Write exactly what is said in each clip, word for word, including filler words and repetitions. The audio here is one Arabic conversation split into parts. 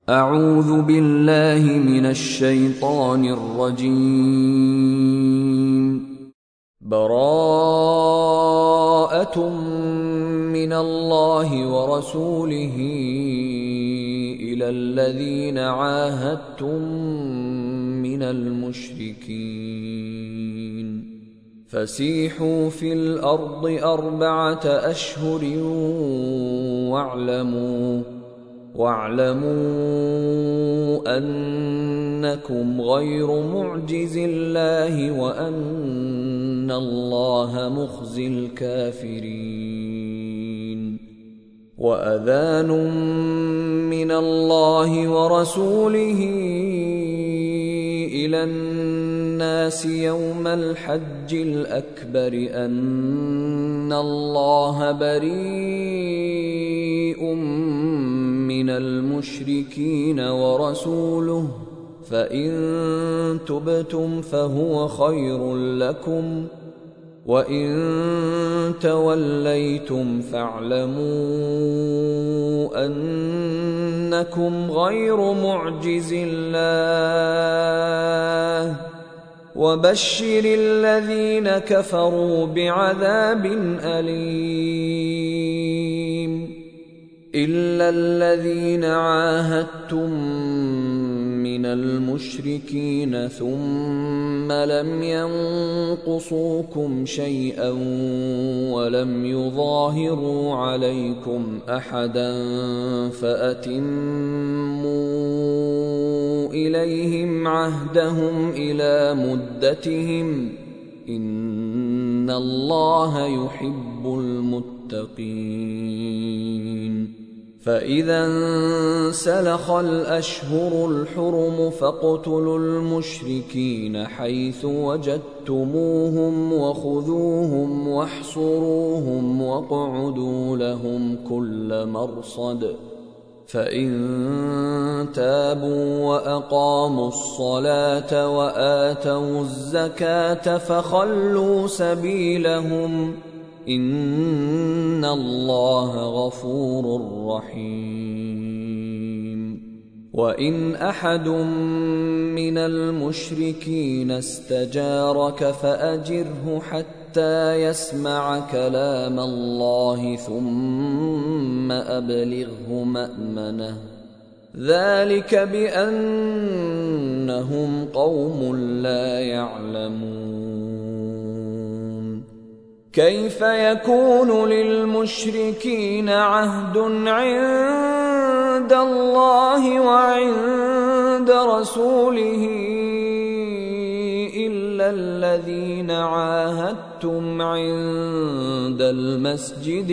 أعوذ بالله من الشيطان الرجيم. براءة من الله ورسوله إلى الذين عاهدتم من المشركين فسيحوا في الأرض أربعة أشهر واعلموا واعلموا أنكم غير معجز الله وأن الله مخزي الكافرين. وأذان من الله ورسوله إلى الناس يوم الحج الأكبر أن الله بريء من المشركين ورسوله فإن تبتم فهو خير لكم وإن توليتم فاعلموا أنكم غير معجز الله وبشر الذين كفروا بعذاب أليم. إلا الذين عاهدتم من المشركين ثم لم ينقصوكم شيئا ولم يظاهروا عليكم أحدا فأتموا إليهم عهدهم إلى مدتهم إن الله يحب المتقين. فإذا انسلخ الأشهر الحرم فاقتلوا المشركين حيث وجدتموهم وخذوهم واحصروهم واقعدوا لهم كل مرصد. فإن تابوا وأقاموا الصلاة وآتوا الزكاة فخلوا سبيلهم إن الله غفور رحيم. وإن أحد من المشركين استجارك فأجره حتى يسمع كلام الله ثم أبلغه مأمنه ذلك بأنهم قوم لا يعلمون. كيف يكون للمشركين عهد عند الله وعند رسوله إلا الذين عاهدتم عند المسجد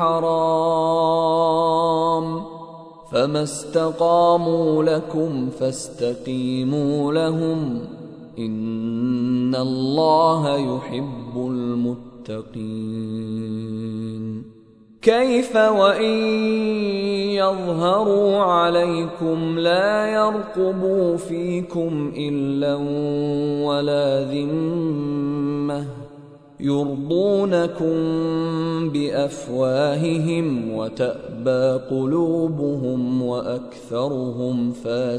الحرام فما استقاموا لكم فاستقيموا لهم إن الله يحب المتقين. كيف وإن يظهروا عليكم لا يرقبوا فيكم إلا ولا ذمة يرضونكم بأفواههم وتأبى قلوبهم وأكثرهم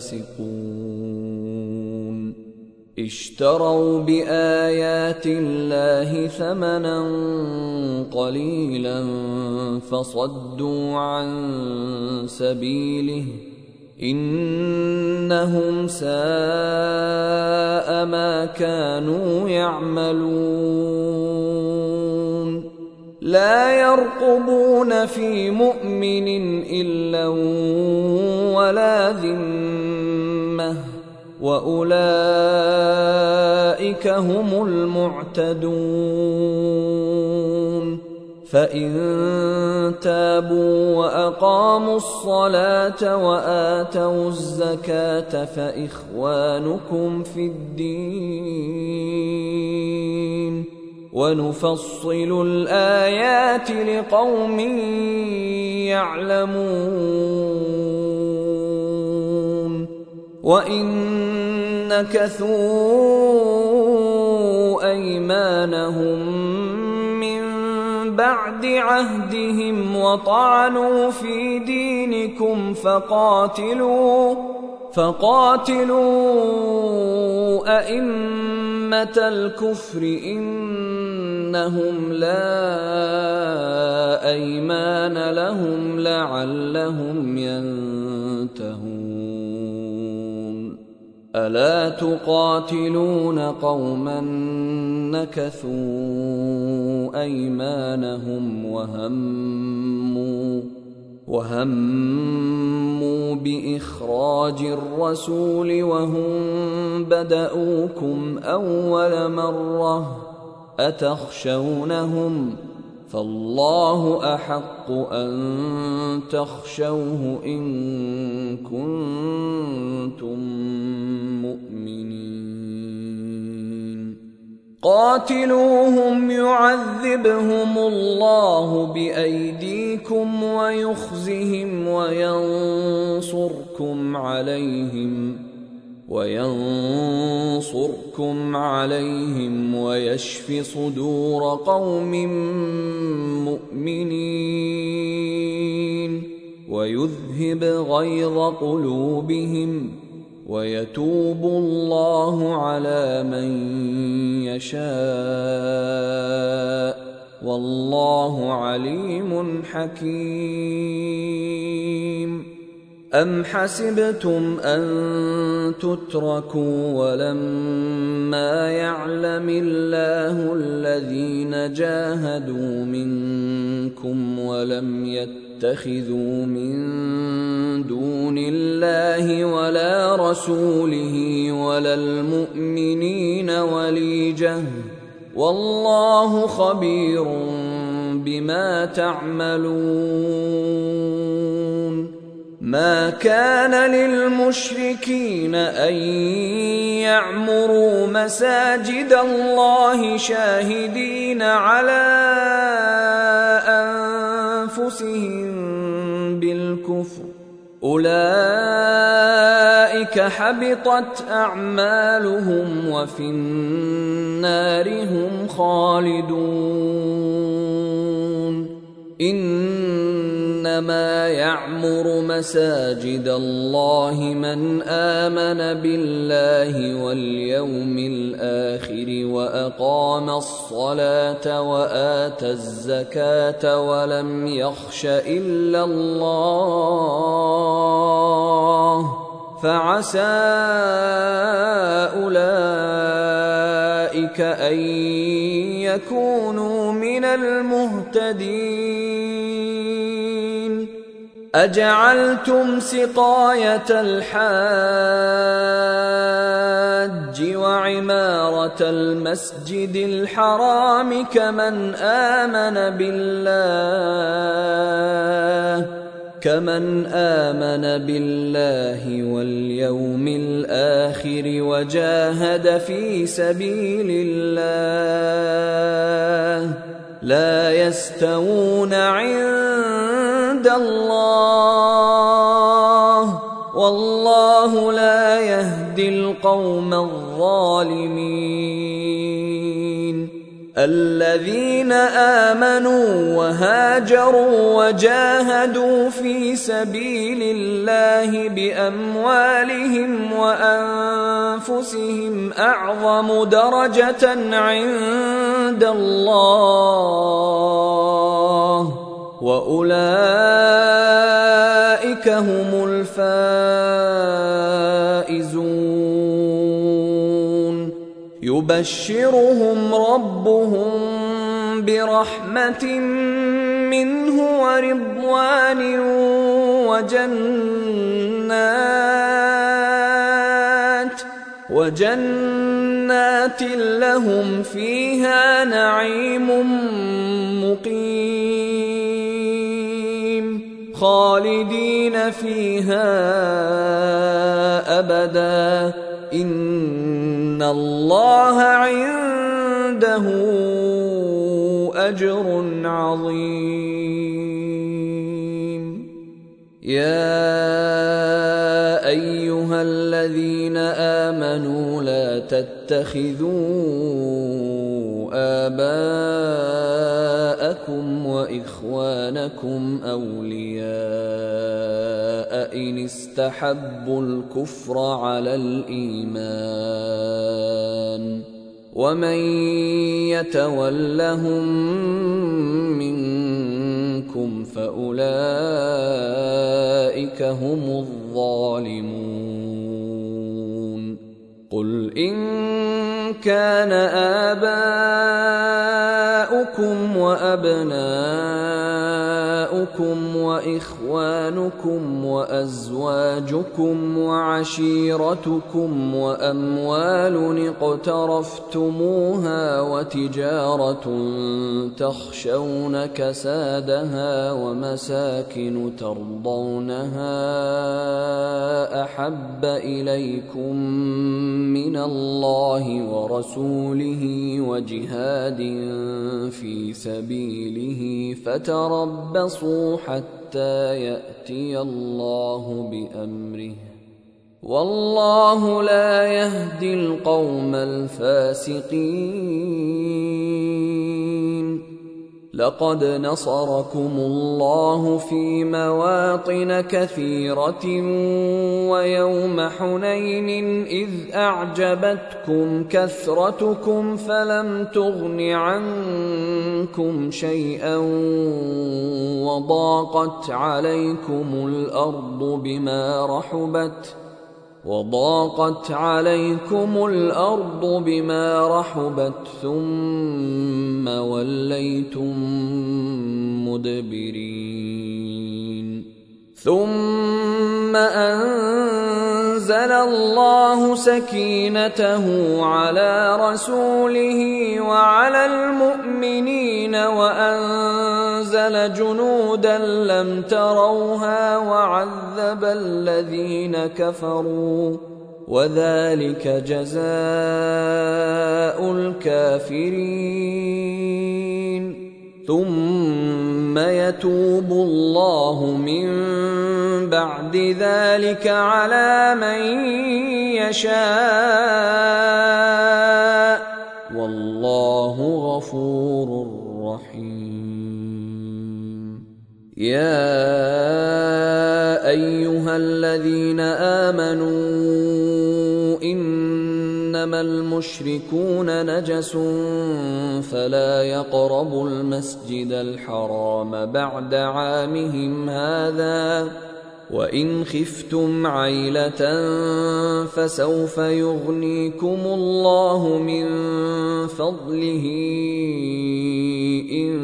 فاسقون. اشتروا بآيات الله ثمنا قليلا فصدوا عن سبيله إنهم ساء ما كانوا يعملون. لا يرقبون في مؤمن إلا ولا ذمة وأولئك هم المعتدون. فإن تابوا وأقاموا الصلاة وآتوا الزكاة فإخوانكم في الدين ونفصل الآيات لقوم يعلمون. وإن نكثوا أيمانهم من بعد بعد عهدهم وطعنوا في دينكم فقاتلوا فقاتلوا أئمة الكفر إنهم لا أيمان لهم لعلهم ينتهون ألا تقاتلون قوما نكثوا أيمانهم وهموا وهموا بإخراج الرسول وهم بدؤوكم أول مرة أتخشونهم فالله أحق أن تخشوه إن كنتم مؤمنين قاتلوهم يعذبهم الله بأيديكم ويخزهم وينصركم عليهم وينصركم عليهم ويشف صدور قوم مؤمنين ويذهب غيظ قلوبهم ويتوب الله على من يشاء والله عليم حكيم أم حسبتم أن تتركوا ولما يعلم الله الذين جاهدوا منكم ولم يتخذوا من دون الله ولا رسوله ولا المؤمنين وليجة والله خبير بما تعملون ما كان للمشركين أن يعمروا مساجد الله شاهدين على أنفسهم بالكفر أولئك حبطت أعمالهم وفي النار هم خالدون إنما يعمر مساجد الله من آمن بالله واليوم الآخر وأقام الصلاة وآتى الزكاة ولم يخش إلا الله فعسى أولئك أن يكونوا من المهتدين أجعلتم سقاية الحاج وعمارة المسجد الحرام كمن آمن بالله كمن آمن بالله واليوم الآخر وجاهد في سبيل الله لا يستوون عند الله والله لا يهدي القوم الظالمين الذين آمنوا وهاجروا وجاهدوا في سبيل الله بأموالهم وأنفسهم أعظم درجة عند الله وأولئك هم الفائزون يبشرهم ربهم برحمة منه ورضوان وجنات وجنات لهم فيها نعيم مقيم خالدين فيها أبدا إن الله عنده أجر عظيم يا أيها الذين آمنوا لا تتخذوا آباءكم وإخوانكم يتخذونكم أولياء إن استحبوا الكفر على الإيمان ومن يتولهم منكم فأولئك هم الظالمون. قل إن كان آباؤكم وأبناؤكم وإخوانكم وأزواجكم وعشيرتكم وأموال اقترفتموها وتجارة تخشون كسادها ومساكن ترضونها أحب إليكم من الله ورسوله وجهاد في سبيله فتربصوا حتى يأتي الله بأمره والله لا يهدي القوم الفاسقين. لقد نصركم الله في مواطن كثيرة ويوم حنين إذ أعجبتكم كثرتكم فلم تغن عنكم شيئا وضاقت عليكم الأرض بما رحبت وضاقت عليكم الأرض بما رحبت ثم وليتم مدبرين. ثم أنزل الله سكينته على رسوله وعلى المؤمنين وأنزل جنودا لم تروها وعذب الذين كفروا وذلك جزاء الكافرين. ثم يتوب الله من بعد ذلك على من يشاء والله غفور رحيم. يا أيها الذين آمنوا إنما المشركون نجس فلا يقربوا المسجد الحرام بعد عامهم هذا وإن خفتم عيلة فسوف يغنيكم الله من فضله إن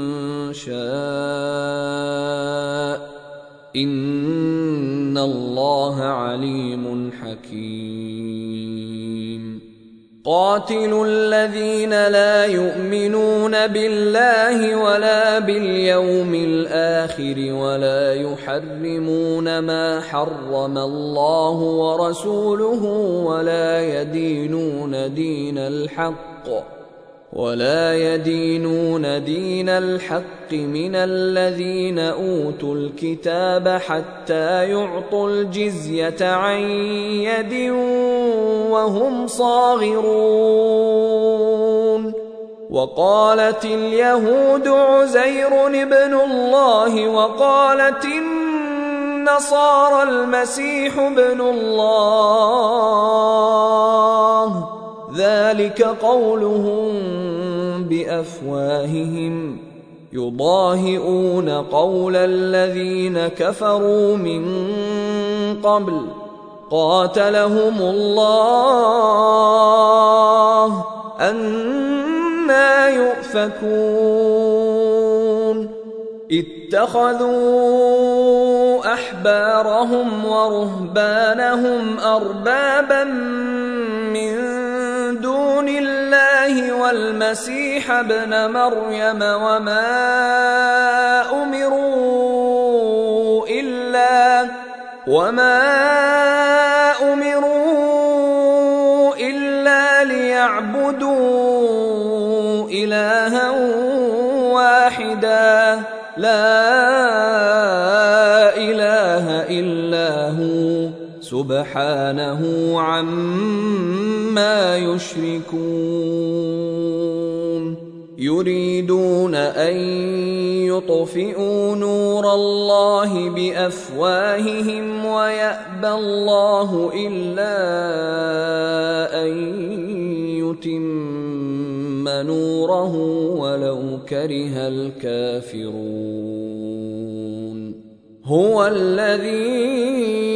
شاء إن الله عليم حكيم. قاتلوا الذين لا يؤمنون بالله ولا باليوم الآخر ولا يحرمون ما حرم الله ورسوله ولا يدينون دين الحق ولا يدينون دين الحق من الذين أوتوا الكتاب حتى يعطوا الجزية عن يد وهم صاغرون. وقالت اليهود عزير ابن الله وقالت النصارى المسيح ابن الله ذلك قولهم بأفواههم يضاهئون قول الذين كفروا من قبل قاتلهم الله أنى يؤفكون. اتخذوا أحبارهم ورهبانهم أربابا من دون الله والمسيح ابن مريم وما أمروا إلا وما أمروا إلا ليعبدوا إلها واحدا لا إله إلا هو سبحانه عما يشركون. يريدون أن يطفئوا نور الله بأفواههم ويأبى الله إلا أن يتم نوره ولو كره الكافرون. هو الذي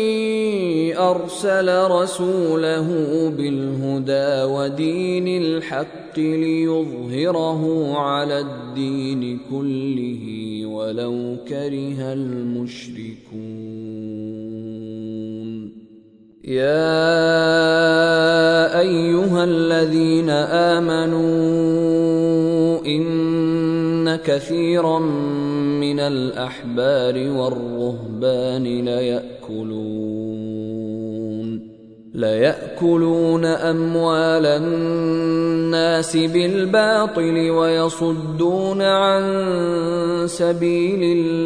أرسل رسوله بالهدى ودين الحق ليظهره على الدين كله ولو كره المشركون. يا أيها الذين آمنوا إن كثيرا من الأحبار والرهبان ليأكلون ليأكلون أموال الناس بالباطل ويصدون عن سبيل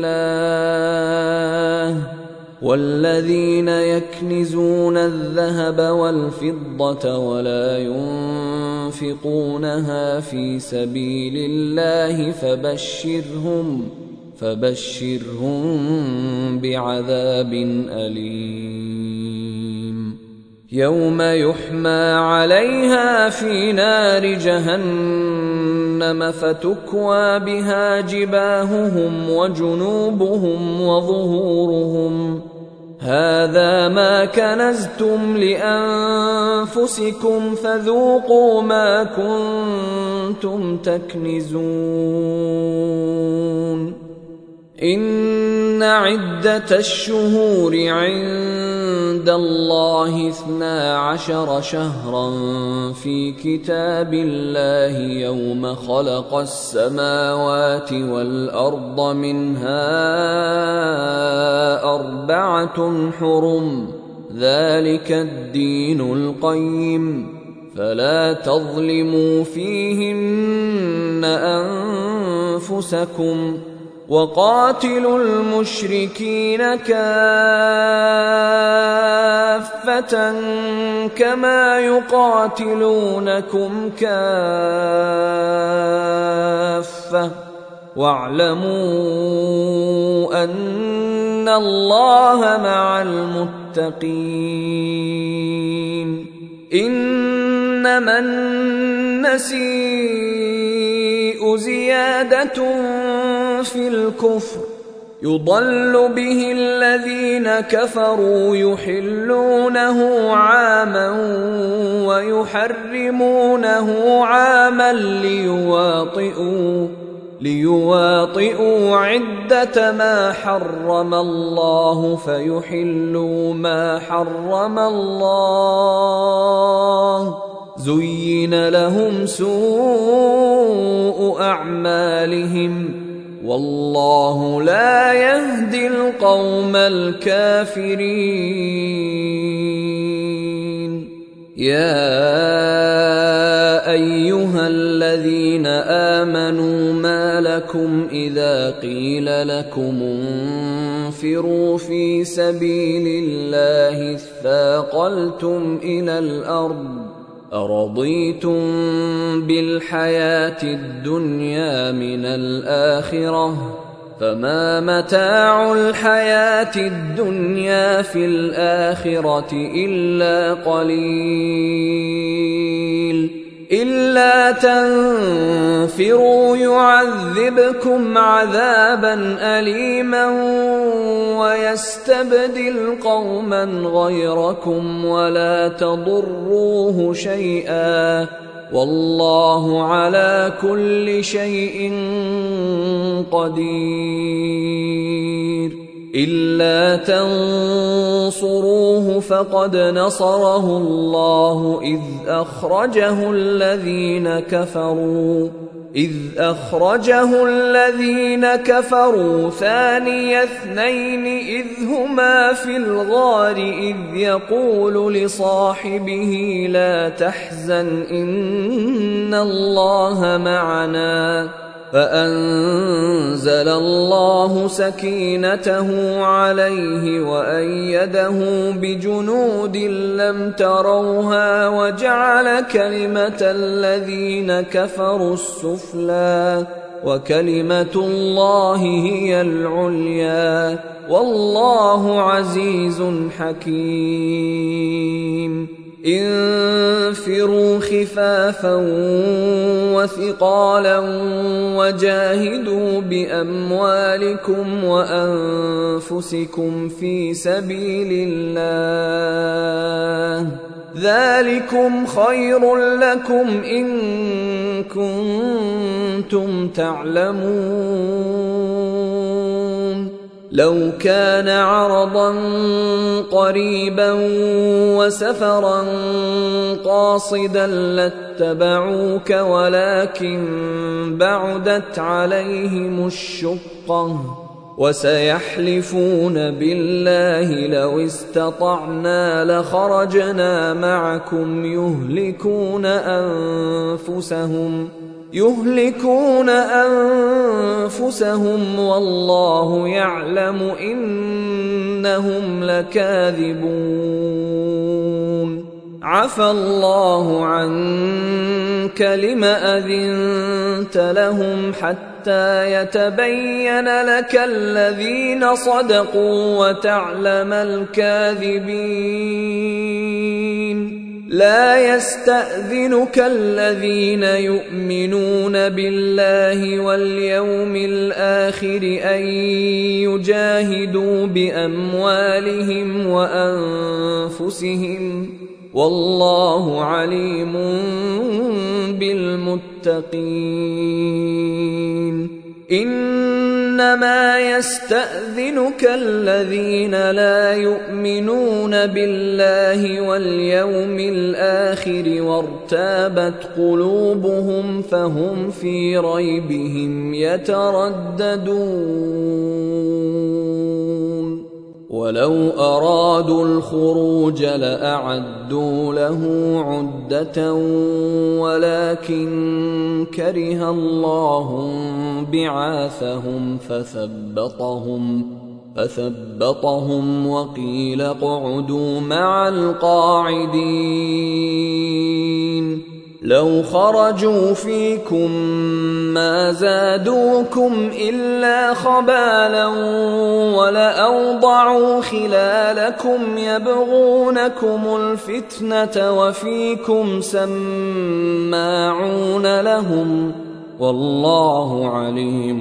الله. والذين يكنزون الذهب والفضة ولا ينفقونها في سبيل الله فبشرهم فبشرهم بعذاب أليم. يوم يحمى عليها في نار جهنم فتكوى بها جباههم وجنوبهم وظهورهم هذا ما كنزتم لأنفسكم فذوقوا ما كنتم تكنزون. إن عدة الشهور عند الله اثنا عشر شهرا في كتاب الله يوم خلق السماوات والأرض منها أربعة حرم ذلك الدين القيم فلا تظلموا فيهن أنفسكم وقاتلوا المشركين كافة كما يقاتلونكم كافة واعلموا أن الله مع المتقين. إنما النسيء زيادة في الكفر يضل به الذين كفروا يحلونه عاما ويحرمونه عاما ليواطئوا ليواطئوا عدة ما حرم الله فيحلوا ما حرم الله. زين لهم سوء أعمالهم والله لا يهدي القوم الكافرين. يا أيها الذين آمنوا ما لكم إذا قيل لكم انفروا في سبيل الله اثاقلتم إلى الأرض أرضيتم بالحياة الدنيا من الآخرة فما متاع الحياة الدنيا في الآخرة إلا قليل. إلا تنفروا يعذبكم عذابا أليما ويستبدل قوما غيركم ولا تضروه شيئا والله على كل شيء قدير. إلا تنصروه فقد نصره الله إذ أخرجه الذين كفروا إذ أخرجه الذين كفروا ثاني اثنين إذ هما في الغار إذ يقول لصاحبه لا تحزن إن الله معنا فأنزل الله سكينته عليه وأيده بجنود لم تروها وجعل كلمة الذين كفروا السفلى وكلمة الله هي العليا والله عزيز حكيم. انفروا خفافا وثقالا وجاهدوا بأموالكم وأنفسكم في سبيل الله ذلكم خير لكم إن كنتم تعلمون. لو كان عرضا قريبا وسفرا قاصدا لاتبعوك ولكن بعدت عليهم الشقة وسيحلفون بالله لو استطعنا لخرجنا معكم يهلكون أنفسهم يهلكون أنفسهم والله يعلم إنهم لكاذبون. عفى الله عنك لم أذنت لهم حتى يتبين لك الذين صدقوا وتعلم الكاذبين. لا يستأذنك الذين يؤمنون بالله واليوم الآخر أن يجاهدوا بأموالهم وأنفسهم والله عليم بالمتقين. إنما يستأذنك الذين لا يؤمنون بالله واليوم الآخر وارتابت قلوبهم فهم في ريبهم يترددون. ولو أرادوا الخروج لأعدوا له عدة ولكن كره الله بعاثهم فثبطهم فثبطهم وقيل اقعدوا مع القاعدين. لو خرجوا فيكم ما زادوكم إلا خبالا ولأوضعوا خلالكم يبغونكم الفتنة وفيكم سماعون لهم والله عليم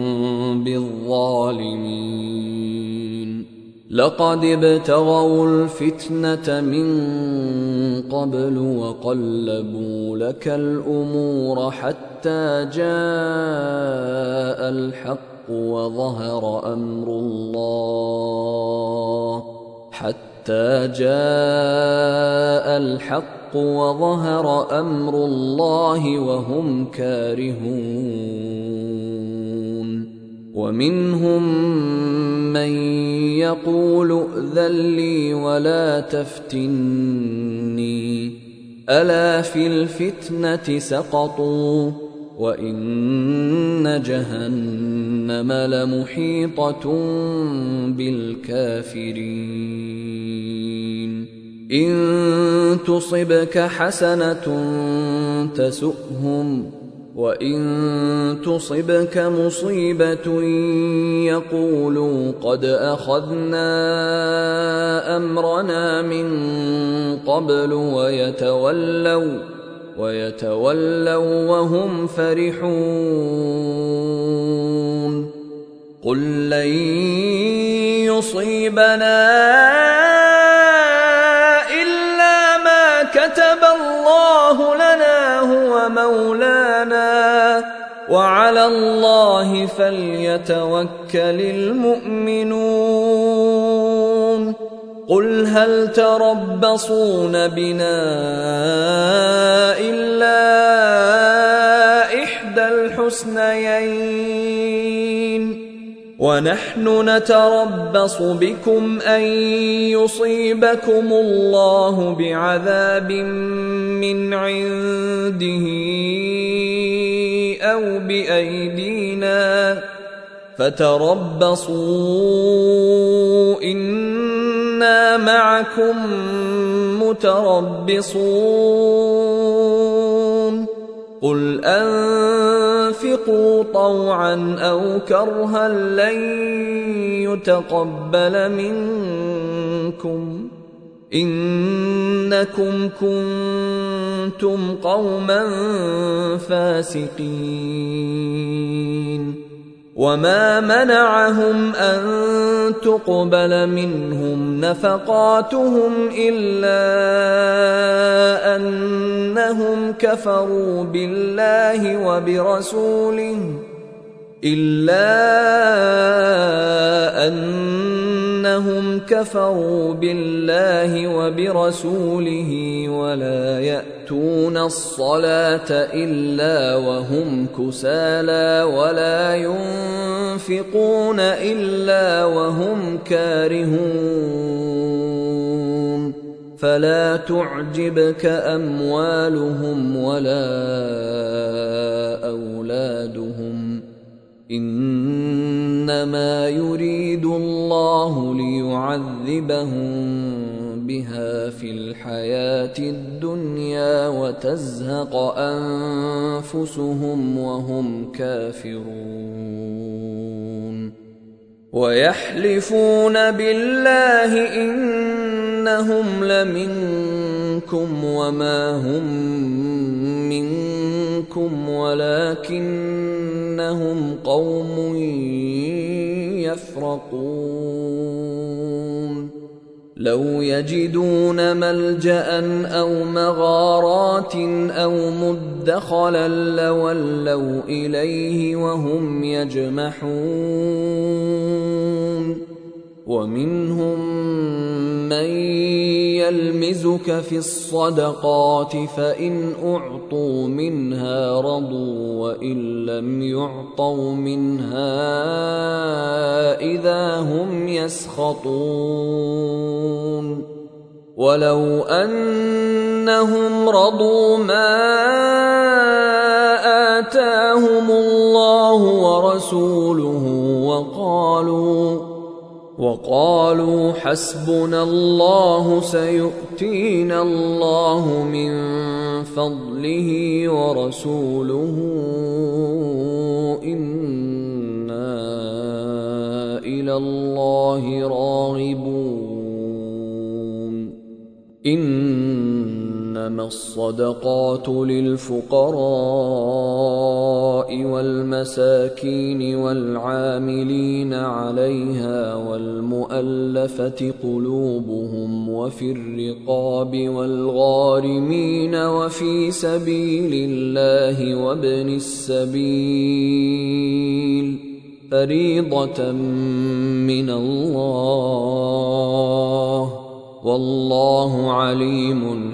بالظالمين. لقد ابتغوا الفتنة من قبل وقلبوا لك الأمور حتى جاء الحق وظهر أمر الله حتى جاء الحق وظهر أمر الله وهم كارهون. ومنهم من يقول ائذن لي ولا تفتني ألا في الفتنة سقطوا وإن جهنم لمحيطة بالكافرين. إن تصبك حسنة تسؤهم وإن تصبك مصيبة يقولوا قد أخذنا أمرنا من قبل ويتولوا ويتولوا وهم فرحون. قل لن يصيبنا إلا ما كتب الله لنا هو مولانا وعلى الله فليتوكل المؤمنون. قل هل تربصون بنا إلا إحدى الحسنيين ونحن نتربص بكم أن يصيبكم الله بعذاب من عنده أو بأيدينا فتربصوا إنا معكم متربصون قل أنفقوا طوعا أو كرها لن يتقبل منكم إنكم كنتم قوما فاسقين وما منعهم أن تقبل منهم نفقاتهم إلا أنهم كفروا بالله وبرسوله إلا أنهم كفروا بالله وبرسوله ولا يأتون الصلاة إلا وهم كسالى ولا ينفقون إلا وهم كارهون فلا تعجبك أموالهم ولا أولادهم إنما يريد الله ليعذبهم بها في الحياة الدنيا وتزهق أنفسهم وهم كافرون ويحلفون بالله إنهم لمنكم وما هم منكم ولكنهم قوم يفرقون لو يجدون ملجأ أو مغارات أو مدخلا لولوا إليه وهم يجمحون ومنهم من يلمزك في الصدقات فإن أعطوا منها رضوا وإن لم يعطوا منها إذا هم يسخطون ولو أنهم رضوا ما آتاهم الله ورسوله وقالوا وقالوا حسبنا الله سيؤتينا الله من فضله ورسوله إنا إلى الله راغبون إنما الصدقات للفقراء والمساكين والعاملين عليها والمؤلفة قلوبهم وفي الرقاب والغارمين وفي سبيل الله وابن السبيل فريضة من الله والله عليم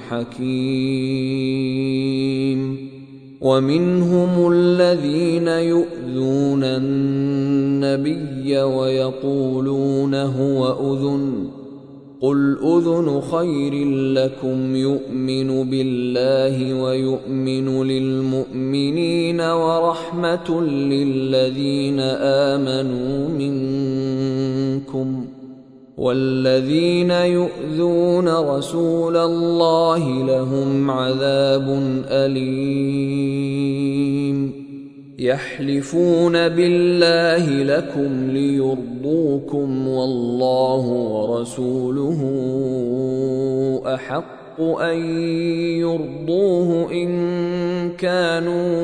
حكيم ومنهم الذين يؤذون النبي ويقولون هو أذن قل أذن خير لكم يؤمن بالله ويؤمن للمؤمنين ورحمة للذين آمنوا منكم والذين يؤذون رسول الله لهم عذاب أليم يحلفون بالله لكم ليرضوكم والله ورسوله أحق أن يرضوه إن كانوا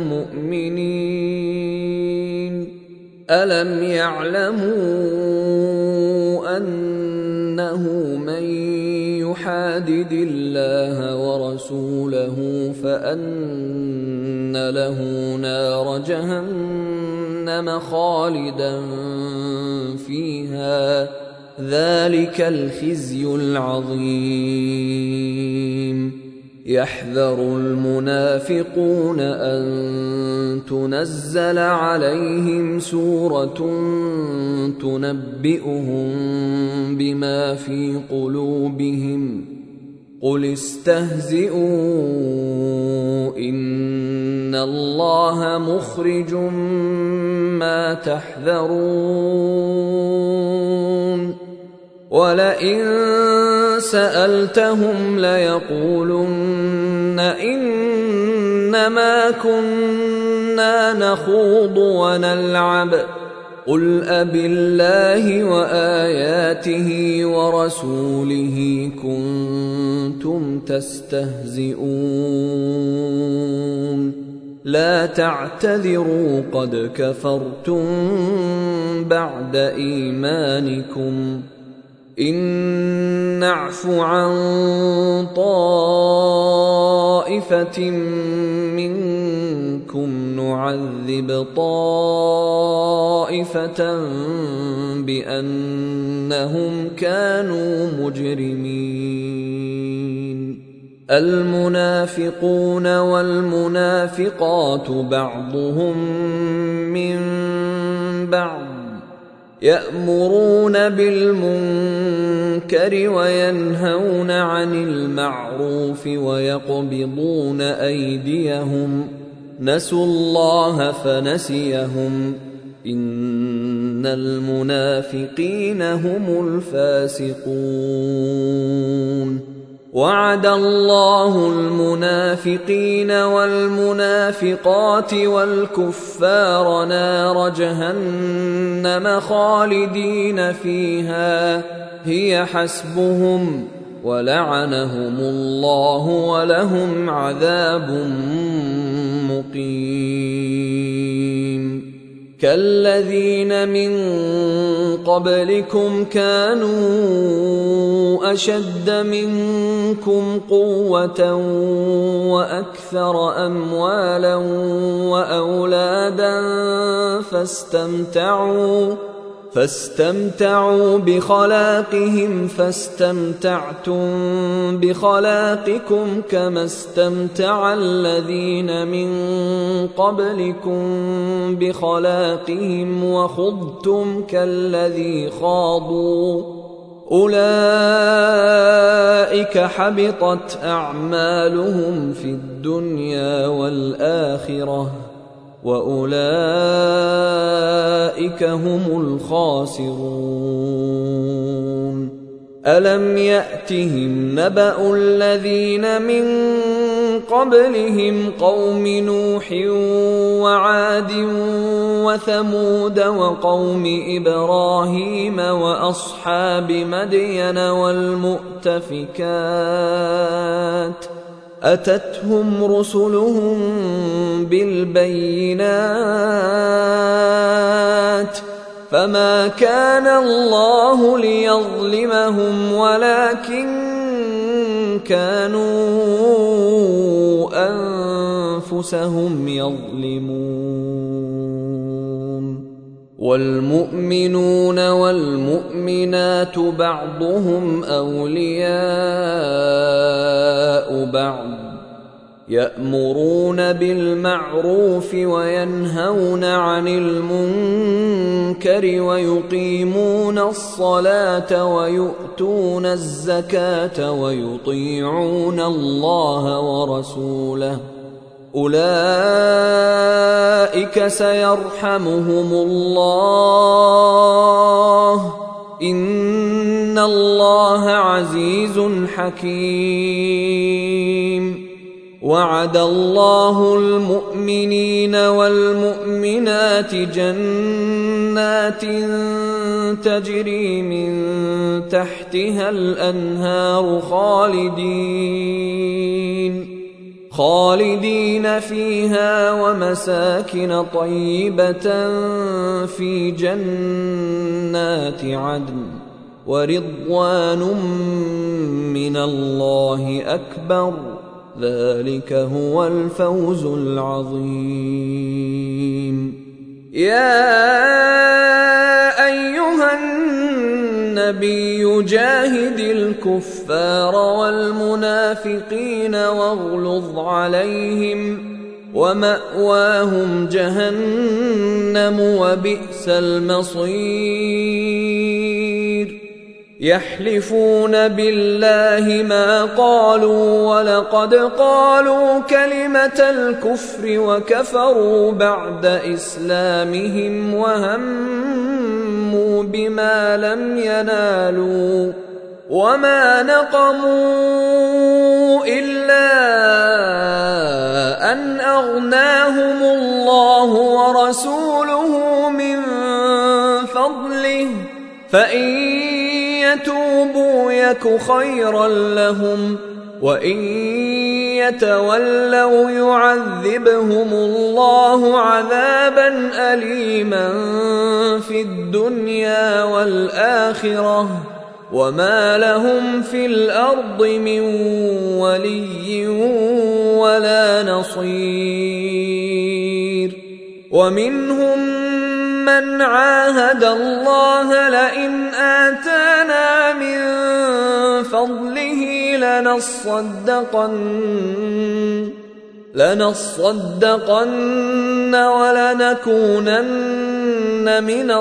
مؤمنين ألم يعلموا أنه من يحادد الله ورسوله فأن له نار جهنم خالدا فيها ذلك الخزي العظيم يحذر المنافقون أن تنزل عليهم سورة تنبئهم بما في قلوبهم قل استهزئوا إن الله مخرج ما تحذرون ولئن سألتهم ليقولن إنما كنا نخوض ونلعب قل أبالله وآياته ورسوله كنتم تستهزئون لا تعتذروا قد كفرتم بعد إيمانكم إن نعف عن طائفة منكم نعذب طائفة بأنهم كانوا مجرمين المنافقون والمنافقات بعضهم من بعض يأمرون بالمنكر وينهون عن المعروف ويقبضون أيديهم نسوا الله فنسيهم إن المنافقين هم الفاسقون وعد الله المنافقين والمنافقات والكفار نار جهنم خالدين فيها هي حسبهم ولعنهم الله ولهم عذاب مقيم كالذين من قبلكم كانوا أشد منكم قوة وأكثر أموالا وأولادا فاستمتعوا فاستمتعوا بخلاقهم فاستمتعتم بخلاقكم كما استمتع الذين من قبلكم بخلاقهم وخضتم كالذي خاضوا أولئك حبطت أعمالهم في الدنيا والآخرة وأولئك هم الخاسرون ألم يأتهم نبأ الذين من قبلهم قوم نوح وعاد وثمود وقوم إبراهيم وأصحاب مدين والمؤتفكات أتتهم رسلهم بالبينات فما كان الله ليظلمهم ولكن كانوا أنفسهم يظلمون والمؤمنون والمؤمنات بعضهم أولياء بعض يأمرون بالمعروف وينهون عن المنكر ويقيمون الصلاة ويؤتون الزكاة ويطيعون الله ورسوله أولئك سيرحمهم الله إن الله عزيز حكيم وعد الله المؤمنين والمؤمنات جنات تجري من تحتها الأنهار خالدين خالدين فيها ومساكن طيبة في جنات عدن ورضوان من الله أكبر ذلك هو الفوز العظيم يا أيها النبي جاهد الكفار والمنافقين واغلظ عليهم ومأواهم جهنم وبئس المصير يحلفون بالله ما قالوا ولقد قالوا كلمة الكفر وكفروا بعد إسلامهم وهموا بما لم ينالوا وما نقموا إلا أن أغناهم الله ورسوله من فضله فإن يتوبوا يك خيرا لهم وإن يتولوا يعذبهم الله عذابا أليما في الدنيا والآخرة وما لهم في الأرض من ولي ولا نصير. ومنهم من عاهد الله لئن آتانا من فضله لنصدقن لنصدقن ولنكونن من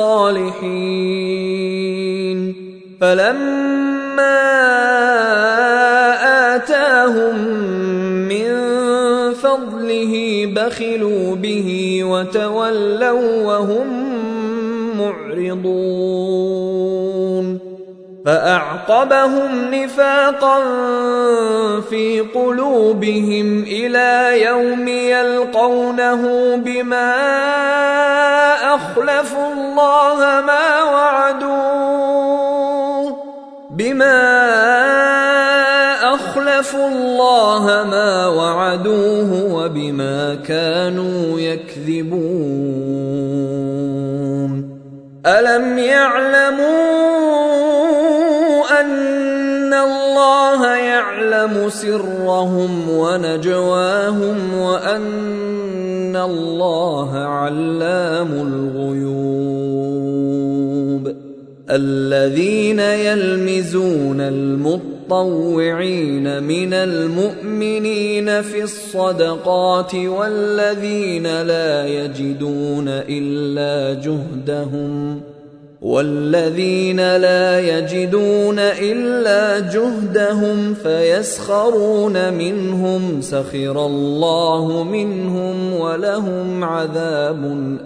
الصالحين فلما آتاهم من فضله بخلوا به وتولوا وهم معرضون فأعقبهم نفاقا في قلوبهم إلى يوم يلقونه بما أخلفوا الله ما وعدوه بما أخلفوا الله ما وعدوه وبما كانوا يكذبون. ألم يعلموا أن الله يعلم سرهم ونجواهم وأن الله علام الغيوب. الذين يلمزون المطوعين من المؤمنين في الصدقات والذين لا يجدون إلا جهدهم والذين لا يجدون إلا جهدهم فيسخرون منهم سخر الله منهم ولهم عذاب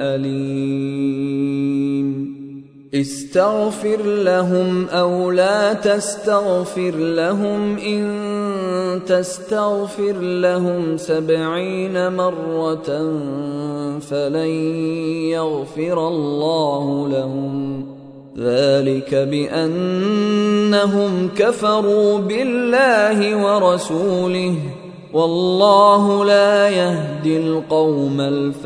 أليم. استغفر لهم أو لا تستغفر لهم إن تستغفر لهم سبعين مرة فلن يغفر الله لهم ذلك بأنهم كفروا بالله ورسوله والله لا يهدي القوم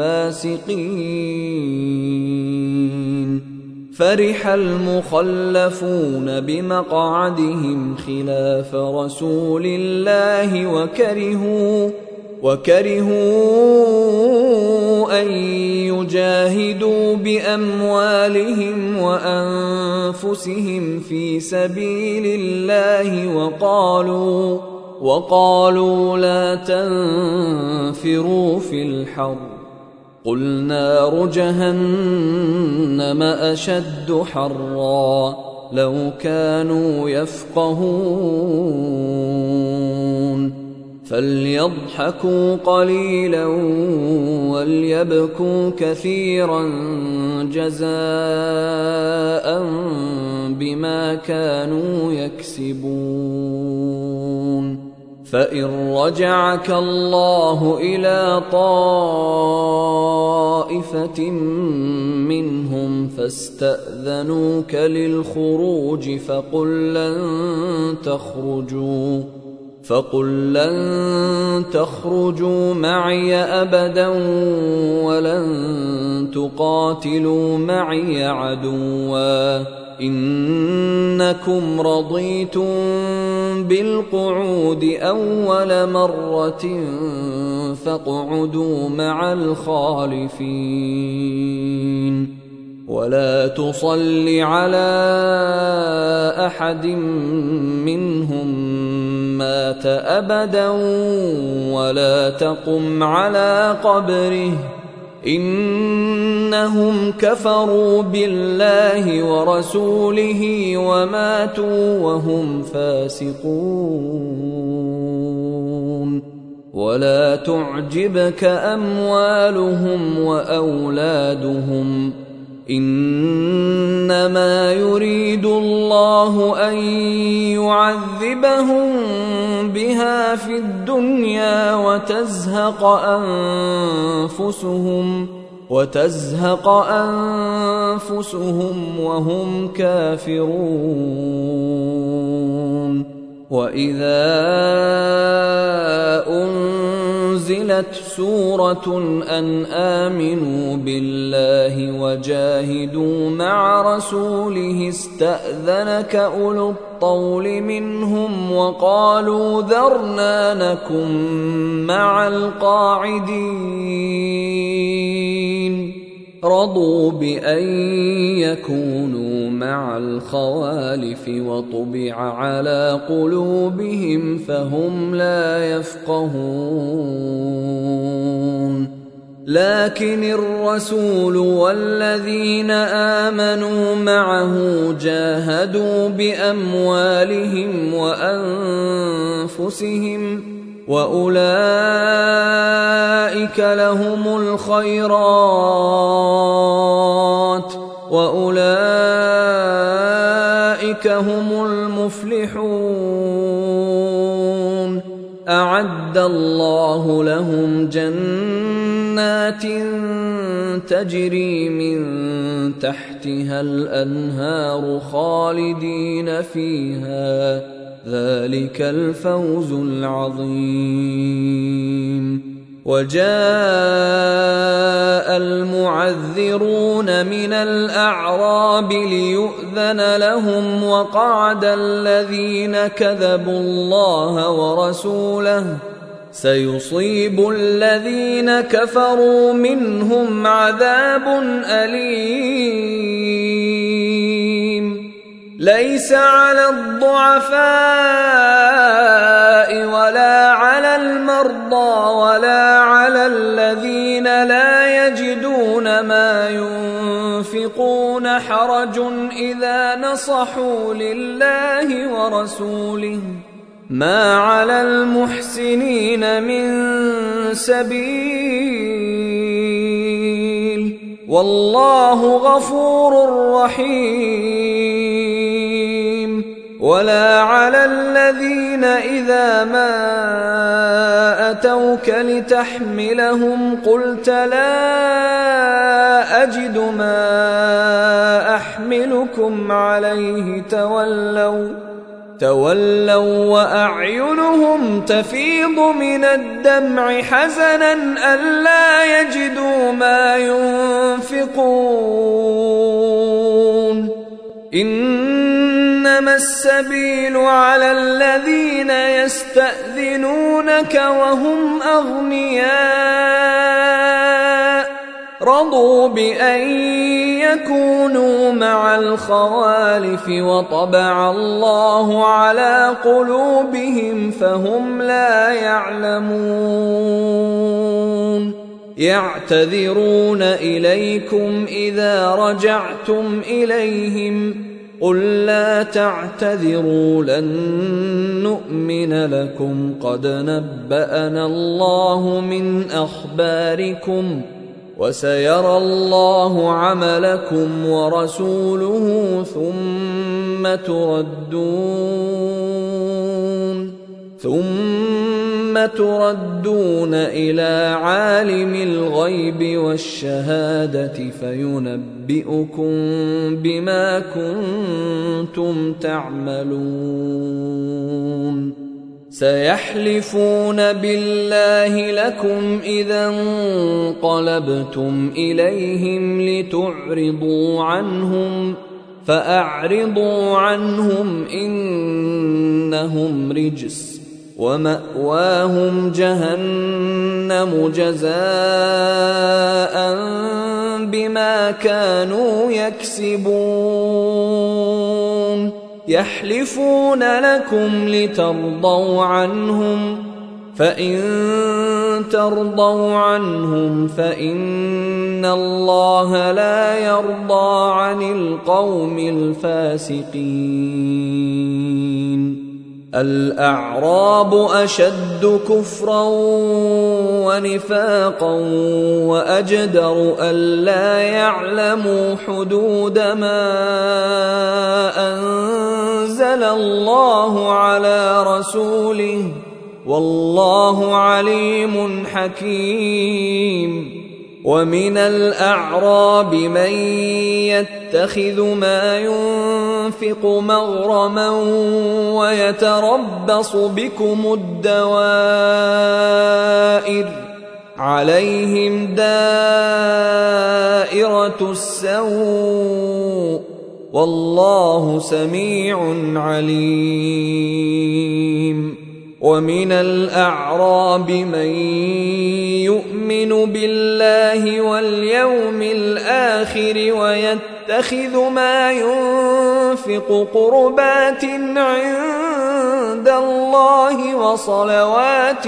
الفاسقين. فرح المخلفون بمقعدهم خلاف رسول الله وكرهوا وكرهوا أن يجاهدوا بأموالهم وأنفسهم في سبيل الله وقالوا وقالوا لا تنفروا في الحر قل نار جهنم أشد حرا لو كانوا يفقهون. فليضحكوا قليلا وليبكوا كثيرا جزاء بما كانوا يكسبون. فإن رجعك الله إلى طائفة منهم فاستأذنوك للخروج فقل لن تخرجوا فقل لن تخرجوا معي أبدا ولن تقاتلوا معي عدوا إنكم رضيتم بالقعود أول مرة فاقعدوا مع الخالفين ولا تصل على أحد منهم مات أبدا ولا تقم على قبره إنهم كفروا بالله ورسوله وماتوا وهم فاسقون. ولا تعجبك أموالهم وأولادهم، إنما يريد الله أن يعذبهم بها في الدنيا وتزهق أنفسهم وتزهق أنفسهم وهم كافرون. وإذا أنزلت سورة أن آمنوا بالله وجاهدوا مع رسوله استأذنك أولو الطول منهم وقالوا ذرنا نكن مع القاعدين. رضوا بأن يكونوا مع الخوالف وطبع على قلوبهم فهم لا يفقهون. لكن الرسول والذين آمنوا معه جاهدوا بأموالهم وأنفسهم وأولئك لهم الخيرات وأولئك هم المفلحون. أعد الله لهم جنات تجري من تحتها الأنهار خالدين فيها، ذلك الفوز العظيم. وجاء المعذرون من الأعراب ليؤذن لهم وقعد الذين كذبوا الله ورسوله، سيصيب الذين كفروا منهم عذاب أليم. ليس على الضعفاء ولا على المرضى ولا على الذين لا يجدون ما ينفقون حرج إذا نصحوا لله ورسوله، ما على المحسنين من سبيل، والله غفور رحيم. ولا على الذين إذا ما أتوك لتحملهم قلت لا أجد ما أحملكم عليه تولوا تولوا وأعينهم تفيض من الدمع حزنا ألا يجدوا ما ينفقون. إنما السبيل على الذين يستأذنونك وهم أغنياء رضوا بأن يكونوا مع الخوالف وطبع الله على قلوبهم فهم لا يعلمون. يعتذرون إليكم إذا رجعتم إليهم قل لا تعتذروا لن نؤمن لكم قد نبأنا الله من أخباركم وسيرى الله عملكم ورسوله ثم تردون ثم تردون إلى عالم الغيب والشهادة فينبئكم بما كنتم تعملون. سيحلفون بالله لكم إذا انقلبتم إليهم لتعرضوا عنهم فأعرضوا عنهم إنهم رجس ومأواهم جهنم جزاء بما كانوا يكسبون. يحلفون لكم لترضوا عنهم فإن ترضوا عنهم فإن الله لا يرضى عن القوم الفاسقين. الأعراب أشد كفرا ونفاقا وأجدر ألا يعلموا حدود ما أنزل الله على رسوله والله عليم حكيم. ومن الأعراب من يتخذ ما ينفق مغرما ويتربص بكم الدوائر عليهم دائرة السوء والله سميع عليم. ومن الأعراب من يؤمن بالله واليوم الآخر ويتخذ ما ينفق قربات عند الله وصلوات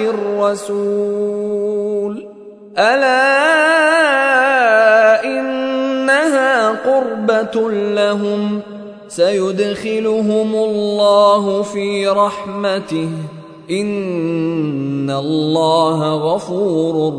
الرسول ألا إنها قربة لهم سيدخلهم الله في رحمته إن الله غفور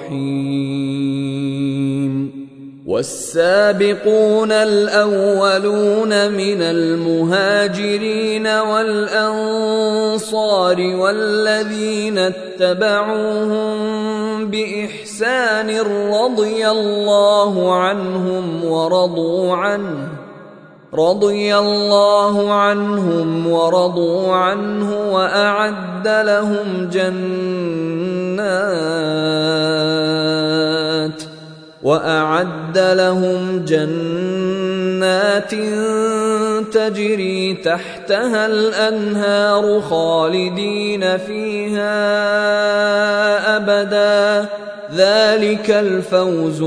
رحيم. والسابقون الأولون من المهاجرين والأنصار والذين اتبعوهم بإحسان رضي الله عنهم ورضوا عنه رضي الله عنهم ورضوا عنه وأعد لهم جنات وأعد لهم جنات تجري تحتها الأنهار خالدين فيها أبدا ذلك الفوز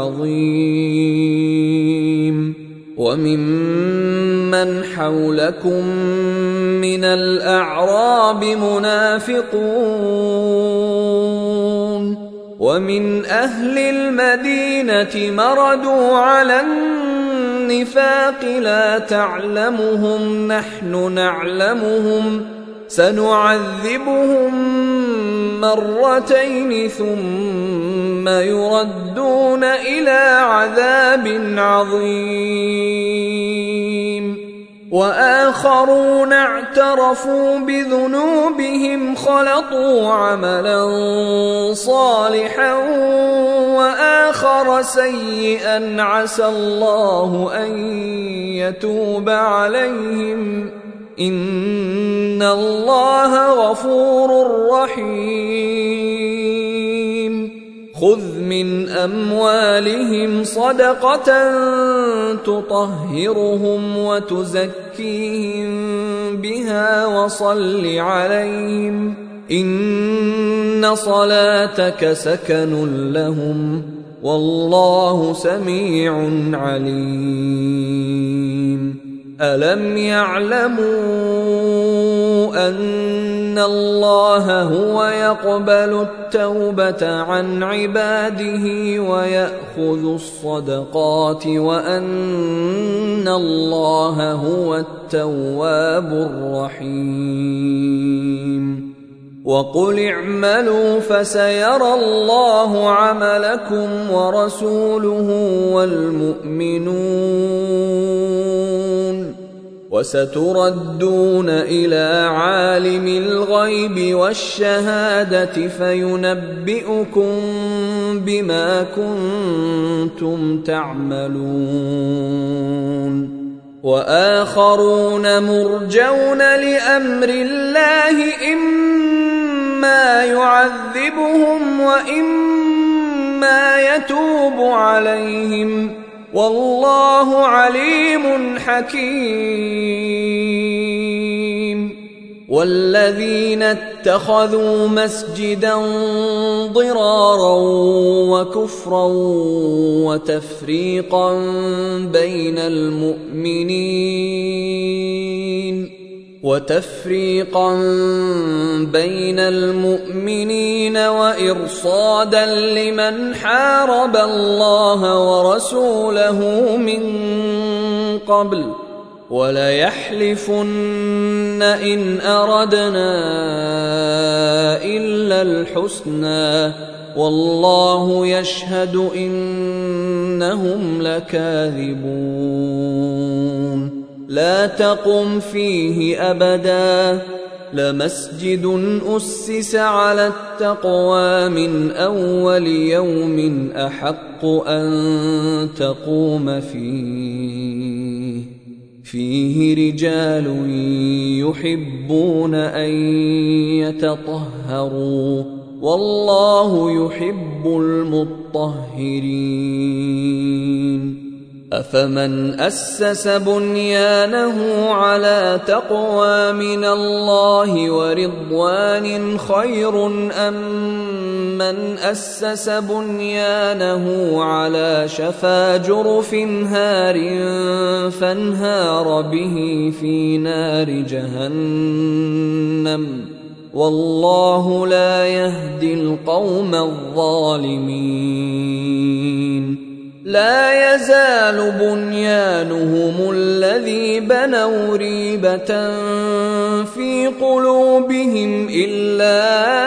العظيم. وممن حولكم من الأعراب منافقون ومن أهل المدينة مردوا على النفاق لا تعلمهم نحن نعلمهم سنعذبهم مرتين ثم يردون إلى عذاب عظيم. وآخرون اعترفوا بذنوبهم خلطوا عملا صالحا وآخر سيئا عسى الله أن يتوب عليهم إن الله غفور رحيم. خذ من أموالهم صدقة تطهرهم وتزكيهم بها وصل عليهم إن صلاتك سكن لهم والله سميع عليم. ألم يعلموا أن الله هو يقبل التوبة عن عباده ويأخذ الصدقات وأن الله هو التواب الرحيم. وقل اعملوا فسيرى الله عملكم ورسوله والمؤمنون وستردون إلى عالم الغيب والشهادة فينبئكم بما كنتم تعملون. وآخرون مرجون لأمر الله إما يعذبهم وإما يتوب عليهم والله عليم حكيم. والذين اتخذوا مسجدا ضرارا وكفرا وتفريقا بين المؤمنين وتفريقا بين المؤمنين وإرصادا لمن حارب الله ورسوله من قبل وليحلفن إن أردنا إلا الحسنى والله يشهد إنهم لكاذبون لا تقم فيه أبدا لمسجد أسس على التقوى من أول يوم أحق أن تقوم فيه فيه رجال يحبون أن يتطهروا والله يحب المطهرين أفمن أسس بنيانه على تقوى من الله ورضوان خير أم من أسس بنيانه على شفا جرف هار فانهار به في نار جهنم والله لا يهدي القوم الظالمين لا يزال بنيانهم الذي بنوا ريبة في قلوبهم إلا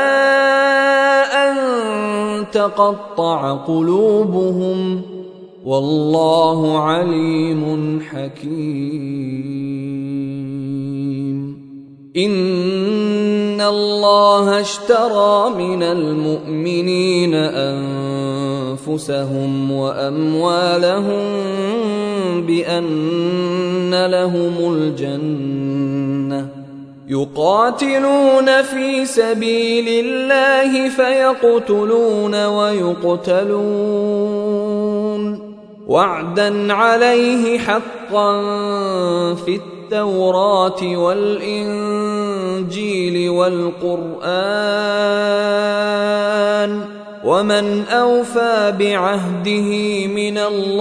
أن تقطع قلوبهم والله عليم حكيم إن الله اشترى من المؤمنين أنفسهم وأموالهم بأن لهم الجنة يقاتلون في سبيل الله فيقتلون ويقتلون وعدا عليه حقا في التوراة والإنجيل والقرآن ومن أوفى بعهده من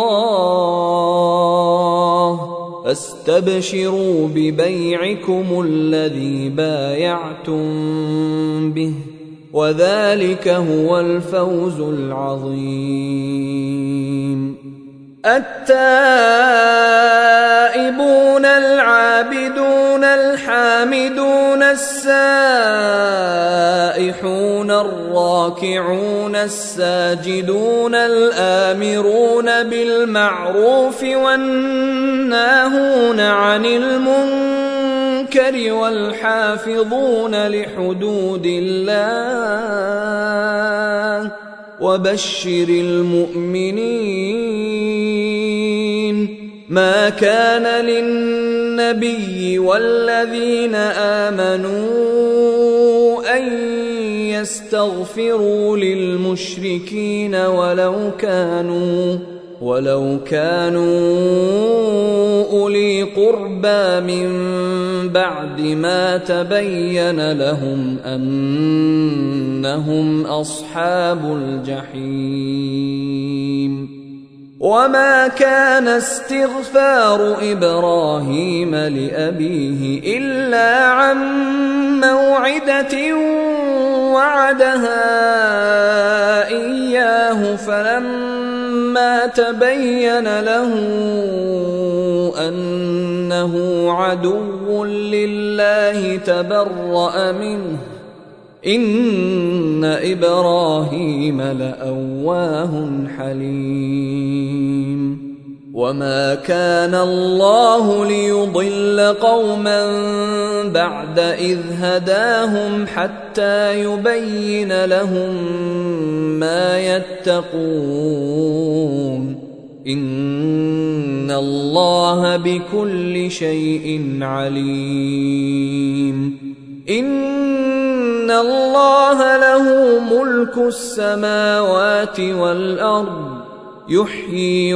الله فاستبشروا ببيعكم الذي بايعتم به وذلك هو الفوز العظيم التائبون العابدون الحامدون السائحون الراكعون الساجدون الآمرون بالمعروف والناهون عن المنكر والحافظون لحدود الله وبشر المؤمنين ما كان للنبي والذين آمنوا أن يستغفروا للمشركين ولو كانوا ولو كانوا أولي قربى من بعد ما تبين لهم أنهم أصحاب الجحيم وما كان استغفار إبراهيم لأبيه إلا عن موعدة وعدها إياه فلما تبين له أنه عدو لله تبرأ منه إن إبراهيم لأواه حليم وما كان الله ليضل قوما بعد إذ هداهم حتى يبين لهم ما يتقون إن الله بكل شيء عليم إن الله له ملك السماوات والأرض يحيي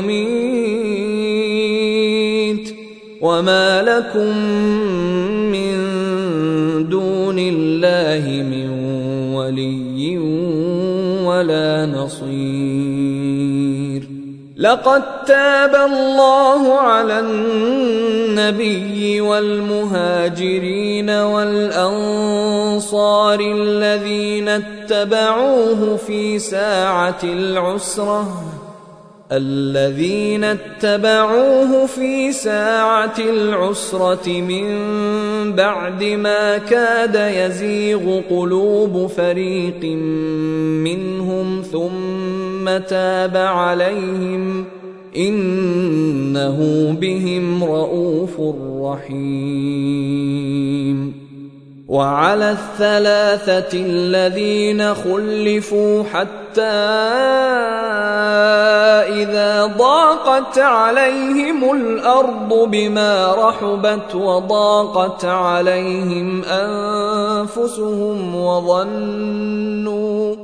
ويميت وما لكم من دون الله من ولي ولا نصير لقد تاب الله على النبي والمهاجرين والأنصار الذين اتبعوه في ساعة العسرة الذين اتبعوه في ساعة العسرة من بعد ما كاد يزيغ قلوب فريق منهم ثم تاب عليهم إنه بهم رءوف رحيم. وعلى الثلاثة الذين خلفوا حتى إذا ضاقت عليهم الأرض بما رحبت وضاقت عليهم أنفسهم وظنوا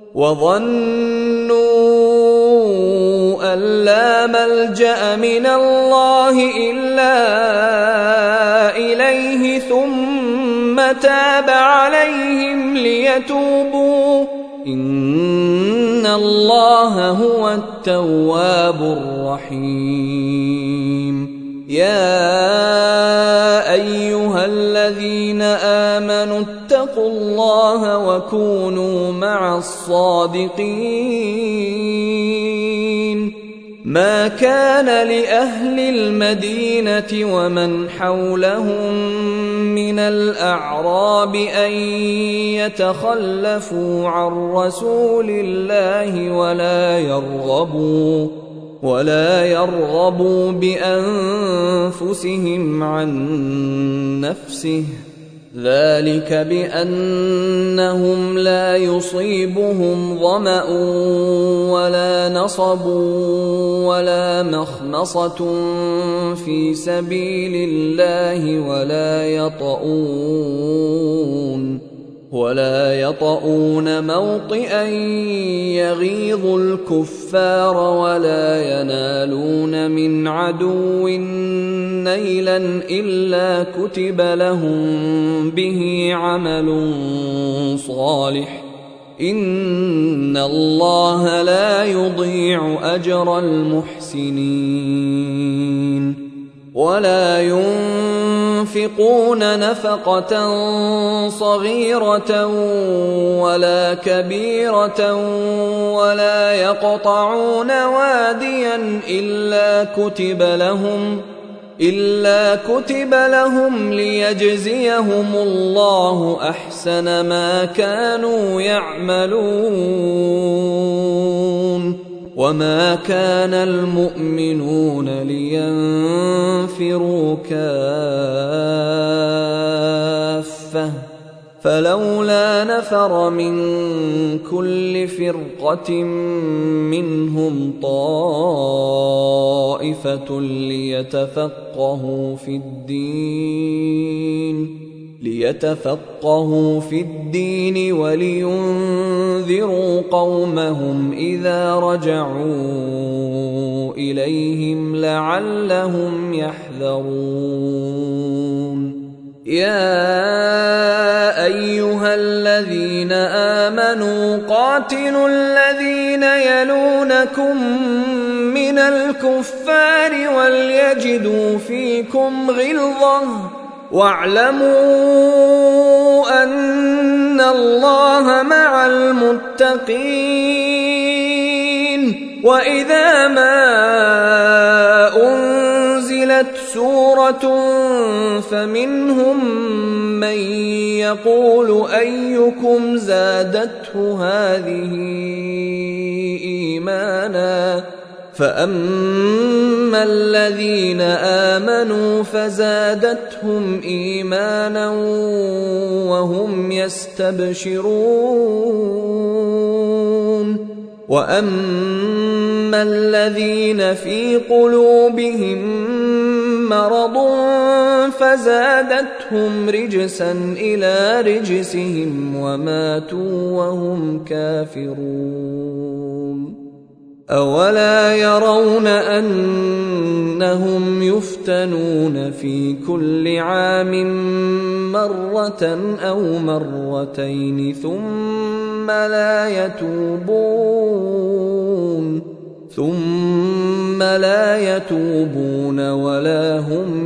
وظنوا أن لا ملجأ من الله إلا إليه ثم تاب عليهم ليتوبوا إن الله هو التواب الرحيم. يا أيها الذين آمنوا اتقوا الله وكونوا مع الصادقين. ما كان لأهل المدينة ومن حولهم من الأعراب أن يتخلفوا عن رسول الله ولا يرغبوا ولا يرغبوا بأنفسهم عن نفسه ذلك بأنهم لا يصيبهم ظمأ ولا نصب ولا مخمصة في سبيل الله ولا يطؤون ولا يطؤون موطئا يغيظ الكفار ولا ينالون من عدو نيلا إلا كتب لهم به عمل صالح إن الله لا يضيع أجر المحسنين. ولا ينفقون نفقة صغيرة ولا كبيرة ولا يقطعون واديا إلا كتب لهم إلا كتب لهم ليجزيهم الله أحسن ما كانوا يعملون. وما كان المؤمنون لينفروا كافة فلولا نفر من كل فرقة منهم طائفة ليتفقهوا في الدين ليتفقهوا في الدين ولينذروا قومهم إذا رجعوا إليهم لعلهم يحذرون. يا أيها الذين آمنوا قاتلوا الذين يلونكم من الكفار وليجدوا فيكم غلظة واعلموا أن الله مع المتقين. وإذا ما أنزلت سورة فمنهم من يقول أيكم زادته هذه إيمانا فأما الذين آمنوا فزادتهم إيمانا وهم يستبشرون. وأما الذين في قلوبهم مرض فزادتهم رجسا إلى رجسهم وماتوا وهم كافرون. أولا يرون أنهم يفتنون في كل عام مرة أو مرتين ثم لا يتوبون ثم لا يتوبون ولا هم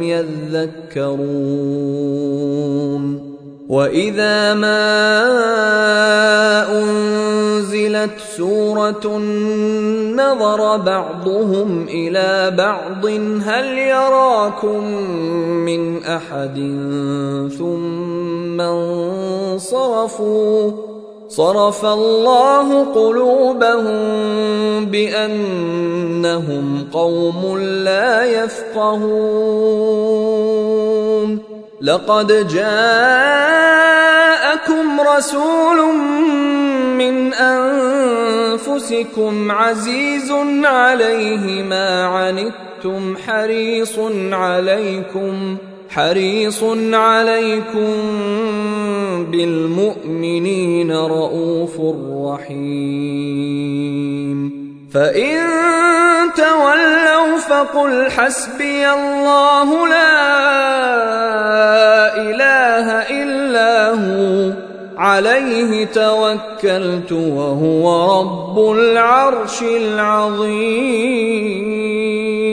يذكرون وإذا ما أنزلت سورة نظر بعضهم إلى بعض هل يراكم من أحد ثم انصرفوا صرف الله قلوبهم بأنهم قوم لا يفقهون لقد جاءكم رسول من أنفسكم عزيز عليه ما عنتم حريص عليكم حريص عليكم بالمؤمنين رؤوف رحيم فإن تولوا فقل حسبي الله لا إله إلا هو عليه توكلت وهو رب العرش العظيم.